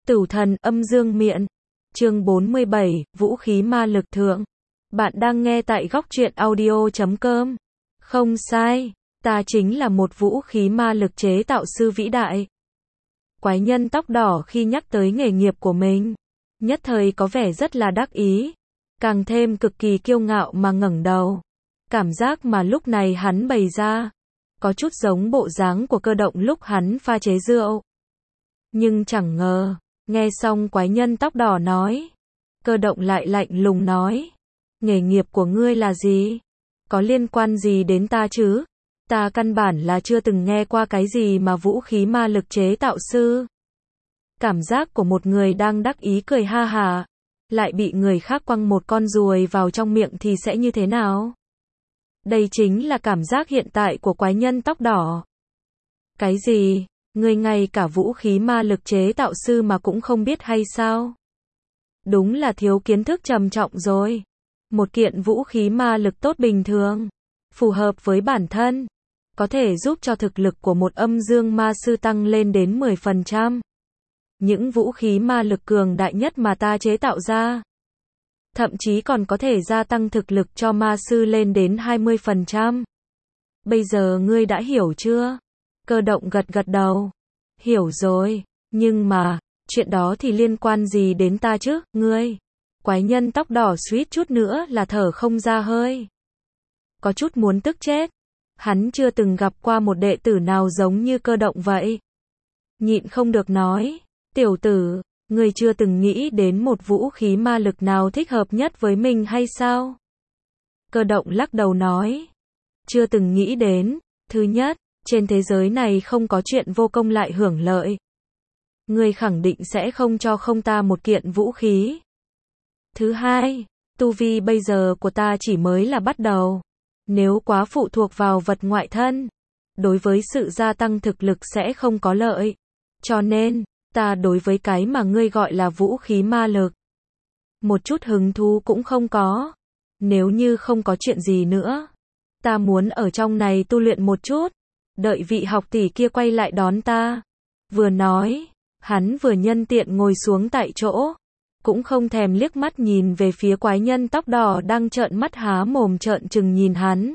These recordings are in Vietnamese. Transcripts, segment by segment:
Tử thần âm dương miện. Chương 47, Vũ khí ma lực thượng. Bạn đang nghe tại góc truyện audio.com. Không sai, ta chính là một vũ khí ma lực chế tạo sư vĩ đại. Quái nhân tóc đỏ khi nhắc tới nghề nghiệp của mình, nhất thời có vẻ rất là đắc ý, càng thêm cực kỳ kiêu ngạo mà ngẩng đầu. Cảm giác mà lúc này hắn bày ra, có chút giống bộ dáng của Cơ Động lúc hắn pha chế rượu. Nhưng chẳng ngờ, nghe xong quái nhân tóc đỏ nói, Cơ Động lại lạnh lùng nói, nghề nghiệp của ngươi là gì? Có liên quan gì đến ta chứ? Ta căn bản là chưa từng nghe qua cái gì mà vũ khí ma lực chế tạo sư. Cảm giác của một người đang đắc ý cười ha hả, lại bị người khác quăng một con ruồi vào trong miệng thì sẽ như thế nào? Đây chính là cảm giác hiện tại của quái nhân tóc đỏ. Cái gì? Ngươi ngay cả vũ khí ma lực chế tạo sư mà cũng không biết hay sao? Đúng là thiếu kiến thức trầm trọng rồi. Một kiện vũ khí ma lực tốt bình thường, phù hợp với bản thân, có thể giúp cho thực lực của một âm dương ma sư tăng lên đến 10%. Những vũ khí ma lực cường đại nhất mà ta chế tạo ra, thậm chí còn có thể gia tăng thực lực cho ma sư lên đến 20%. Bây giờ ngươi đã hiểu chưa? Cơ Động gật gật đầu. Hiểu rồi, nhưng mà, chuyện đó thì liên quan gì đến ta chứ, ngươi? Quái nhân tóc đỏ suýt chút nữa là thở không ra hơi. Có chút muốn tức chết. Hắn chưa từng gặp qua một đệ tử nào giống như Cơ Động vậy. Nhịn không được nói, tiểu tử, ngươi chưa từng nghĩ đến một vũ khí ma lực nào thích hợp nhất với mình hay sao? Cơ Động lắc đầu nói, chưa từng nghĩ đến. Thứ nhất, trên thế giới này không có chuyện vô công lại hưởng lợi. Ngươi khẳng định sẽ không cho không ta một kiện vũ khí. Thứ hai, tu vi bây giờ của ta chỉ mới là bắt đầu. Nếu quá phụ thuộc vào vật ngoại thân, đối với sự gia tăng thực lực sẽ không có lợi. Cho nên, ta đối với cái mà ngươi gọi là vũ khí ma lực, một chút hứng thú cũng không có. Nếu như không có chuyện gì nữa, ta muốn ở trong này tu luyện một chút, đợi vị học tỷ kia quay lại đón ta. Vừa nói, hắn vừa nhân tiện ngồi xuống tại chỗ, cũng không thèm liếc mắt nhìn về phía quái nhân tóc đỏ đang trợn mắt há mồm trợn trừng nhìn hắn.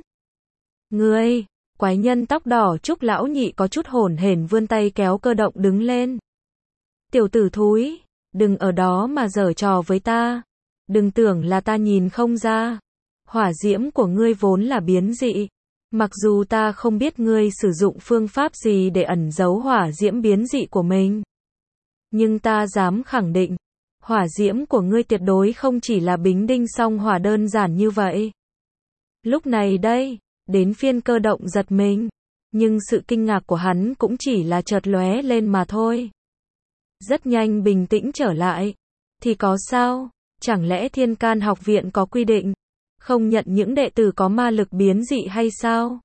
Ngươi, quái nhân tóc đỏ Trúc lão nhị có chút hổn hển vươn tay kéo Cơ Động đứng lên. Tiểu tử thúi, đừng ở đó mà giở trò với ta. Đừng tưởng là ta nhìn không ra. Hỏa diễm của ngươi vốn là biến dị. Mặc dù ta không biết ngươi sử dụng phương pháp gì để ẩn giấu hỏa diễm biến dị của mình, nhưng ta dám khẳng định, hỏa diễm của ngươi tuyệt đối không chỉ là bính đinh song hỏa đơn giản như vậy. Lúc này đây, đến phiên Cơ Động giật mình, nhưng sự kinh ngạc của hắn cũng chỉ là chợt lóe lên mà thôi. Rất nhanh bình tĩnh trở lại. Thì có sao? Chẳng lẽ Thiên Can học viện có quy định không nhận những đệ tử có ma lực biến dị hay sao?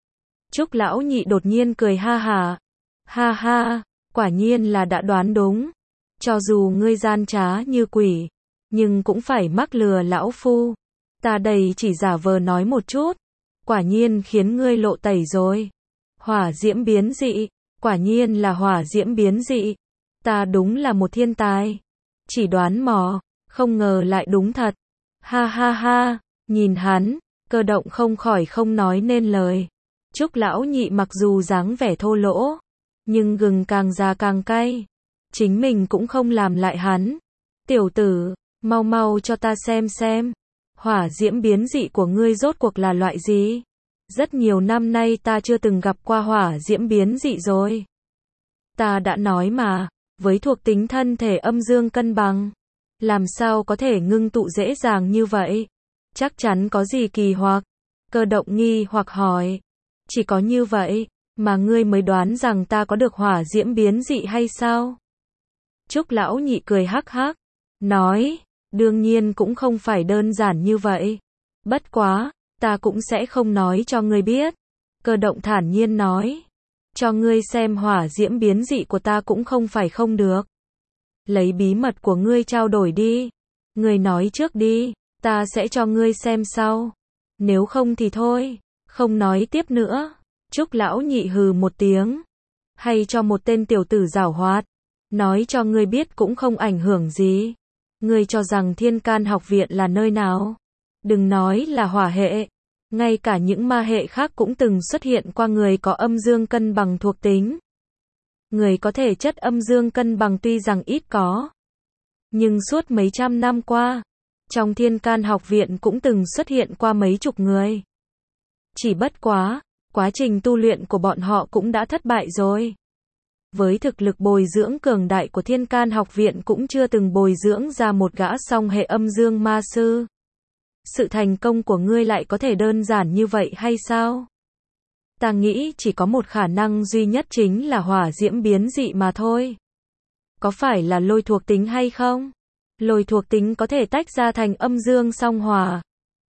Trúc lão nhị đột nhiên cười ha hả. Ha ha, quả nhiên là đã đoán đúng. Cho dù ngươi gian trá như quỷ, nhưng cũng phải mắc lừa lão phu. Ta đây chỉ giả vờ nói một chút, quả nhiên khiến ngươi lộ tẩy rồi. Hỏa diễm biến dị, quả nhiên là hỏa diễm biến dị. Ta đúng là một thiên tài. Chỉ đoán mò, không ngờ lại đúng thật. Ha ha ha, nhìn hắn, Cơ Động không khỏi không nói nên lời. Trúc lão nhị mặc dù dáng vẻ thô lỗ, nhưng gừng càng già càng cay. Chính mình cũng không làm lại hắn. Tiểu tử, mau mau cho ta xem. Hỏa diễm biến dị của ngươi rốt cuộc là loại gì? Rất nhiều năm nay ta chưa từng gặp qua hỏa diễm biến dị rồi. Ta đã nói mà, với thuộc tính thân thể âm dương cân bằng, làm sao có thể ngưng tụ dễ dàng như vậy? Chắc chắn có gì kỳ hoặc? Cơ Động nghi hoặc hỏi. Chỉ có như vậy, mà ngươi mới đoán rằng ta có được hỏa diễm biến dị hay sao? Trúc lão nhị cười hắc hắc, nói, đương nhiên cũng không phải đơn giản như vậy. Bất quá, ta cũng sẽ không nói cho ngươi biết. Cơ Động thản nhiên nói, cho ngươi xem hỏa diễm biến dị của ta cũng không phải không được. Lấy bí mật của ngươi trao đổi đi. Ngươi nói trước đi, ta sẽ cho ngươi xem sau. Nếu không thì thôi, không nói tiếp nữa. Trúc lão nhị hừ một tiếng. Hay cho một tên tiểu tử giảo hoạt. Nói cho ngươi biết cũng không ảnh hưởng gì. Ngươi cho rằng Thiên Can học viện là nơi nào? Đừng nói là hỏa hệ. Ngay cả những ma hệ khác cũng từng xuất hiện qua người có âm dương cân bằng thuộc tính. Người có thể chất âm dương cân bằng tuy rằng ít có. Nhưng suốt mấy trăm năm qua, trong Thiên Can học viện cũng từng xuất hiện qua mấy chục người. Chỉ bất quá, quá trình tu luyện của bọn họ cũng đã thất bại rồi. Với thực lực bồi dưỡng cường đại của Thiên Can học viện cũng chưa từng bồi dưỡng ra một gã song hệ âm dương ma sư. Sự thành công của ngươi lại có thể đơn giản như vậy hay sao? Ta nghĩ chỉ có một khả năng duy nhất chính là hỏa diễm biến dị mà thôi. Có phải là lôi thuộc tính hay không? Lôi thuộc tính có thể tách ra thành âm dương song hỏa.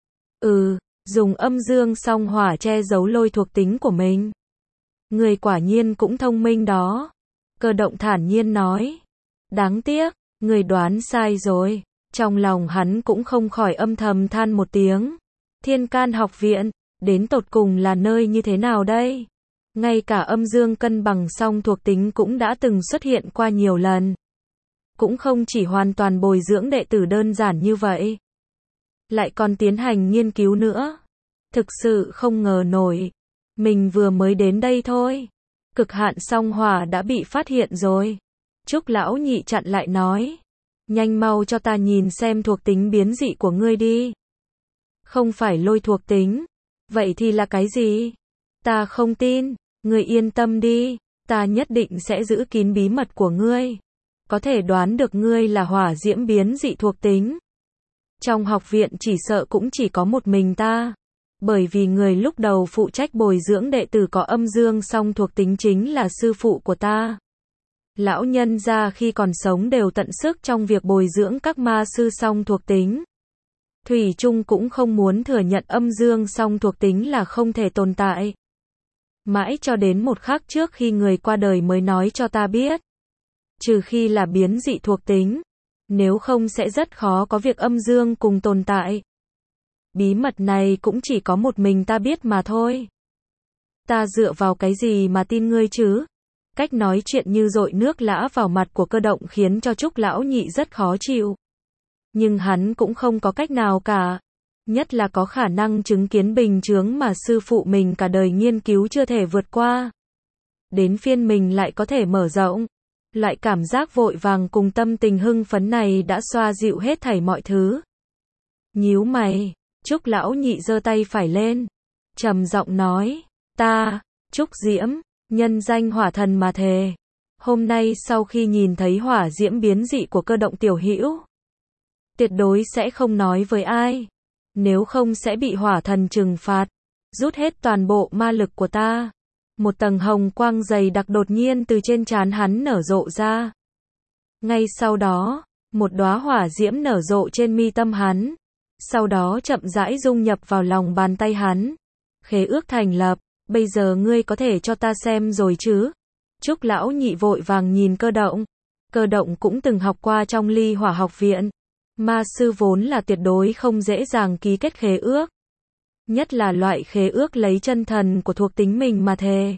Dùng âm dương song hỏa che giấu lôi thuộc tính của mình. Người quả nhiên cũng thông minh đó. Cơ động thản nhiên nói. Đáng tiếc, người đoán sai rồi. Trong lòng hắn cũng không khỏi âm thầm than một tiếng. Thiên Can học viện, đến tột cùng là nơi như thế nào đây? Ngay cả âm dương cân bằng song thuộc tính cũng đã từng xuất hiện qua nhiều lần. Cũng không chỉ hoàn toàn bồi dưỡng đệ tử đơn giản như vậy. Lại còn tiến hành nghiên cứu nữa. Thực sự không ngờ nổi. Mình vừa mới đến đây thôi. Cực hạn song hỏa đã bị phát hiện rồi. Trúc lão nhị chặn lại nói. Nhanh mau cho ta nhìn xem thuộc tính biến dị của ngươi đi. Không phải lôi thuộc tính. Vậy thì là cái gì? Ta không tin. Ngươi yên tâm đi. Ta nhất định sẽ giữ kín bí mật của ngươi. Có thể đoán được ngươi là hỏa diễm biến dị thuộc tính. Trong học viện chỉ sợ cũng chỉ có một mình ta. Bởi vì người lúc đầu phụ trách bồi dưỡng đệ tử có âm dương song thuộc tính chính là sư phụ của ta. Lão nhân gia khi còn sống đều tận sức trong việc bồi dưỡng các ma sư song thuộc tính. Thủy chung cũng không muốn thừa nhận âm dương song thuộc tính là không thể tồn tại. Mãi cho đến một khắc trước khi người qua đời mới nói cho ta biết. Trừ khi là biến dị thuộc tính. Nếu không sẽ rất khó có việc âm dương cùng tồn tại. Bí mật này cũng chỉ có một mình ta biết mà thôi. Ta dựa vào cái gì mà tin ngươi chứ? Cách nói chuyện như dội nước lã vào mặt của Cơ động khiến cho Trúc lão nhị rất khó chịu. Nhưng hắn cũng không có cách nào cả. Nhất là có khả năng chứng kiến bình chướng mà sư phụ mình cả đời nghiên cứu chưa thể vượt qua. Đến phiên mình lại có thể mở rộng. Loại cảm giác vội vàng cùng tâm tình hưng phấn này đã xoa dịu hết thảy mọi thứ. Nhíu mày, Trúc lão nhị giơ tay phải lên. Trầm giọng nói, ta, Trúc Diễm, nhân danh hỏa thần mà thề. Hôm nay sau khi nhìn thấy hỏa diễm biến dị của Cơ động tiểu hữu, tuyệt đối sẽ không nói với ai. Nếu không sẽ bị hỏa thần trừng phạt, rút hết toàn bộ ma lực của ta. Một tầng hồng quang dày đặc đột nhiên từ trên trán hắn nở rộ ra. Ngay sau đó, một đóa hỏa diễm nở rộ trên mi tâm hắn. Sau đó chậm rãi dung nhập vào lòng bàn tay hắn. Khế ước thành lập, bây giờ ngươi có thể cho ta xem rồi chứ? Trúc lão nhị vội vàng nhìn Cơ động. Cơ động cũng từng học qua trong Ly Hỏa học viện. Ma sư vốn là tuyệt đối không dễ dàng ký kết khế ước. Nhất là loại khế ước lấy chân thần của thuộc tính mình mà thề.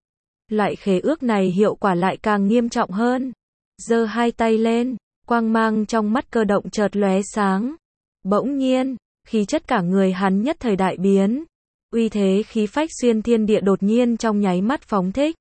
Loại khế ước này hiệu quả lại càng nghiêm trọng hơn. Giơ hai tay lên, quang mang trong mắt Cơ động chợt lóe sáng. Bỗng nhiên, khí chất cả người hắn nhất thời đại biến. Uy thế khí phách xuyên thiên địa đột nhiên trong nháy mắt phóng thích.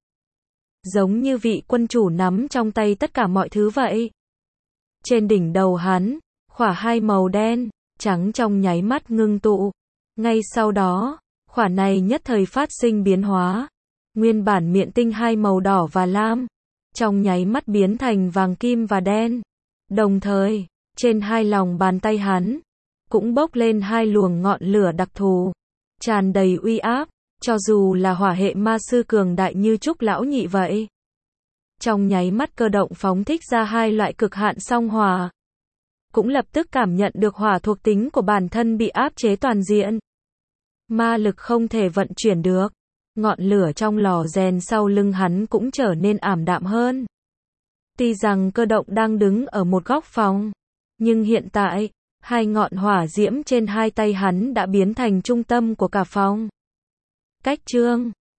Giống như vị quân chủ nắm trong tay tất cả mọi thứ vậy. Trên đỉnh đầu hắn, khỏa hai màu đen, trắng trong nháy mắt ngưng tụ. Ngay sau đó, khỏa này nhất thời phát sinh biến hóa. Nguyên bản miệng tinh hai màu đỏ và lam, trong nháy mắt biến thành vàng kim và đen. Đồng thời, trên hai lòng bàn tay hắn, cũng bốc lên hai luồng ngọn lửa đặc thù, tràn đầy uy áp, cho dù là hỏa hệ ma sư cường đại như Trúc lão nhị vậy. Trong nháy mắt Cơ động phóng thích ra hai loại cực hạn song hỏa. Cũng lập tức cảm nhận được hỏa thuộc tính của bản thân bị áp chế toàn diện. Ma lực không thể vận chuyển được. Ngọn lửa trong lò rèn sau lưng hắn cũng trở nên ảm đạm hơn. Tuy rằng Cơ động đang đứng ở một góc phòng, nhưng hiện tại, hai ngọn hỏa diễm trên hai tay hắn đã biến thành trung tâm của cả phòng. Cách chương